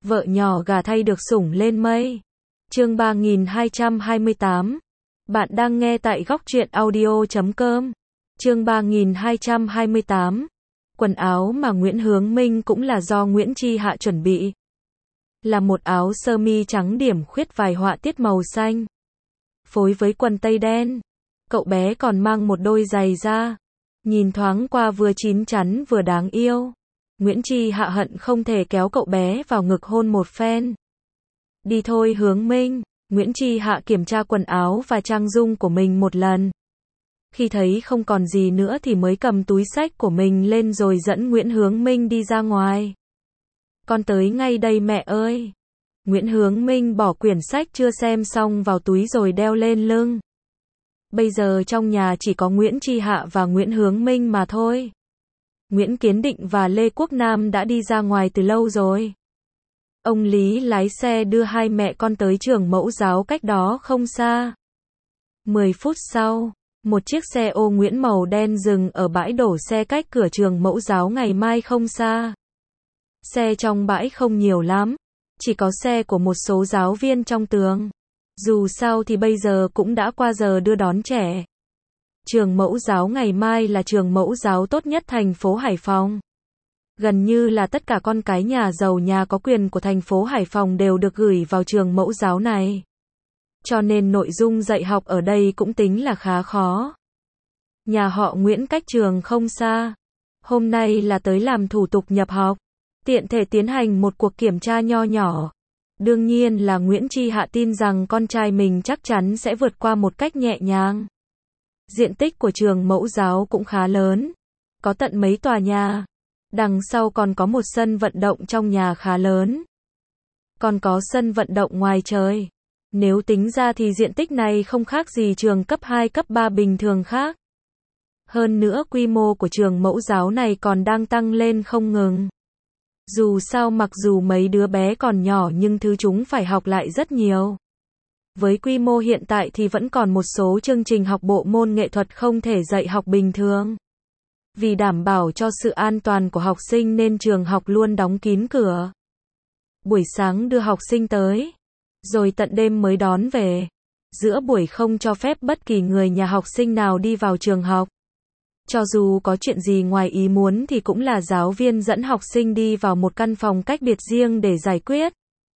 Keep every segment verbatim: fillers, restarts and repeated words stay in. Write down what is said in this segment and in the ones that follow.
Vợ nhỏ gà thay được sủng lên mây. Chương ba nghìn hai trăm hai mươi tám. Bạn đang nghe tại góc truyện audio chấm com. Chương ba nghìn hai trăm hai mươi tám. Quần áo mà Nguyễn Hướng Minh cũng là do Nguyễn Chi Hạ chuẩn bị. Là một áo sơ mi trắng điểm khuyết vài họa tiết màu xanh. Phối với quần tây đen. Cậu bé còn mang một đôi giày da. Nhìn thoáng qua vừa chín chắn vừa đáng yêu. Nguyễn Chi Hạ hận không thể kéo cậu bé vào ngực hôn một phen. Đi thôi Hướng Minh. Nguyễn Chi Hạ kiểm tra quần áo và trang dung của mình một lần. Khi thấy không còn gì nữa thì mới cầm túi xách của mình lên rồi dẫn Nguyễn Hướng Minh đi ra ngoài. Con tới ngay đây mẹ ơi. Nguyễn Hướng Minh bỏ quyển sách chưa xem xong vào túi rồi đeo lên lưng. Bây giờ trong nhà chỉ có Nguyễn Chi Hạ và Nguyễn Hướng Minh mà thôi. Nguyễn Kiến Định và Lê Quốc Nam đã đi ra ngoài từ lâu rồi. Ông Lý lái xe đưa hai mẹ con tới trường mẫu giáo cách đó không xa. Mười phút sau, một chiếc xe ô Nguyễn màu đen dừng ở bãi đổ xe cách cửa trường mẫu giáo Ngày Mai không xa. Xe trong bãi không nhiều lắm, chỉ có xe của một số giáo viên trong trường. Dù sao thì bây giờ cũng đã qua giờ đưa đón trẻ. Trường mẫu giáo Ngày Mai là trường mẫu giáo tốt nhất thành phố Hải Phòng. Gần như là tất cả con cái nhà giàu nhà có quyền của thành phố Hải Phòng đều được gửi vào trường mẫu giáo này. Cho nên nội dung dạy học ở đây cũng tính là khá khó. Nhà họ Nguyễn cách trường không xa. Hôm nay là tới làm thủ tục nhập học, tiện thể tiến hành một cuộc kiểm tra nho nhỏ. Đương nhiên là Nguyễn Chi Hạ tin rằng con trai mình chắc chắn sẽ vượt qua một cách nhẹ nhàng. Diện tích của trường mẫu giáo cũng khá lớn, có tận mấy tòa nhà. Đằng sau còn có một sân vận động trong nhà khá lớn. Còn có sân vận động ngoài trời. Nếu tính ra thì diện tích này không khác gì trường cấp hai cấp ba bình thường khác. Hơn nữa quy mô của trường mẫu giáo này còn đang tăng lên không ngừng. Dù sao mặc dù mấy đứa bé còn nhỏ nhưng thứ chúng phải học lại rất nhiều. Với quy mô hiện tại thì vẫn còn một số chương trình học bộ môn nghệ thuật không thể dạy học bình thường. Vì đảm bảo cho sự an toàn của học sinh nên trường học luôn đóng kín cửa. Buổi sáng đưa học sinh tới, rồi tận đêm mới đón về. Giữa buổi không cho phép bất kỳ người nhà học sinh nào đi vào trường học. Cho dù có chuyện gì ngoài ý muốn thì cũng là giáo viên dẫn học sinh đi vào một căn phòng cách biệt riêng để giải quyết.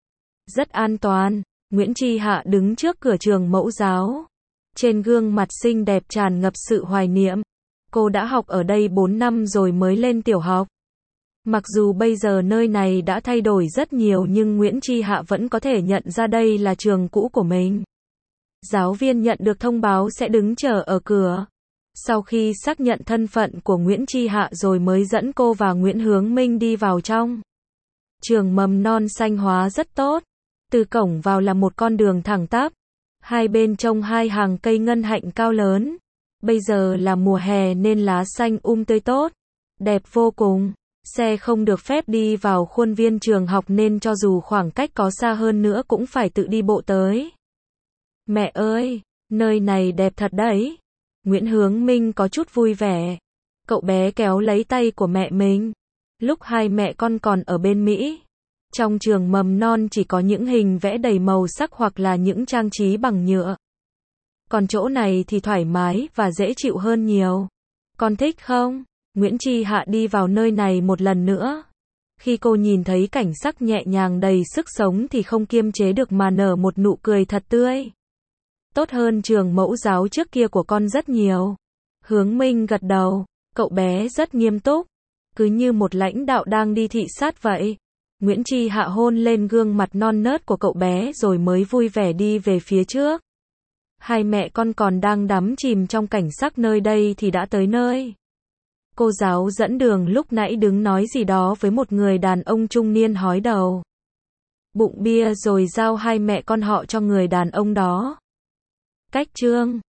Rất an toàn. Nguyễn Chi Hạ đứng trước cửa trường mẫu giáo. Trên gương mặt xinh đẹp tràn ngập sự hoài niệm. Cô đã học ở đây bốn năm rồi mới lên tiểu học. Mặc dù bây giờ nơi này đã thay đổi rất nhiều nhưng Nguyễn Chi Hạ vẫn có thể nhận ra đây là trường cũ của mình. Giáo viên nhận được thông báo sẽ đứng chờ ở cửa. Sau khi xác nhận thân phận của Nguyễn Chi Hạ rồi mới dẫn cô và Nguyễn Hướng Minh đi vào trong. Trường mầm non xanh hóa rất tốt. Từ cổng vào là một con đường thẳng tắp. Hai bên trông hai hàng cây ngân hạnh cao lớn. Bây giờ là mùa hè nên lá xanh um tươi tốt. Đẹp vô cùng. Xe không được phép đi vào khuôn viên trường học nên cho dù khoảng cách có xa hơn nữa cũng phải tự đi bộ tới. Mẹ ơi, nơi này đẹp thật đấy. Nguyễn Hướng Minh có chút vui vẻ. Cậu bé kéo lấy tay của mẹ mình. Lúc hai mẹ con còn ở bên Mỹ, trong trường mầm non chỉ có những hình vẽ đầy màu sắc hoặc là những trang trí bằng nhựa. Còn chỗ này thì thoải mái và dễ chịu hơn nhiều. Con thích không? Nguyễn Chi Hạ đi vào nơi này một lần nữa. Khi cô nhìn thấy cảnh sắc nhẹ nhàng đầy sức sống thì không kiềm chế được mà nở một nụ cười thật tươi. Tốt hơn trường mẫu giáo trước kia của con rất nhiều. Hướng Minh gật đầu, cậu bé rất nghiêm túc, cứ như một lãnh đạo đang đi thị sát vậy. Nguyễn Chi Hạ hôn lên gương mặt non nớt của cậu bé rồi mới vui vẻ đi về phía trước. Hai mẹ con còn đang đắm chìm trong cảnh sắc nơi đây thì đã tới nơi. Cô giáo dẫn đường lúc nãy đứng nói gì đó với một người đàn ông trung niên hói đầu. Bụng bia rồi giao hai mẹ con họ cho người đàn ông đó. Cách chương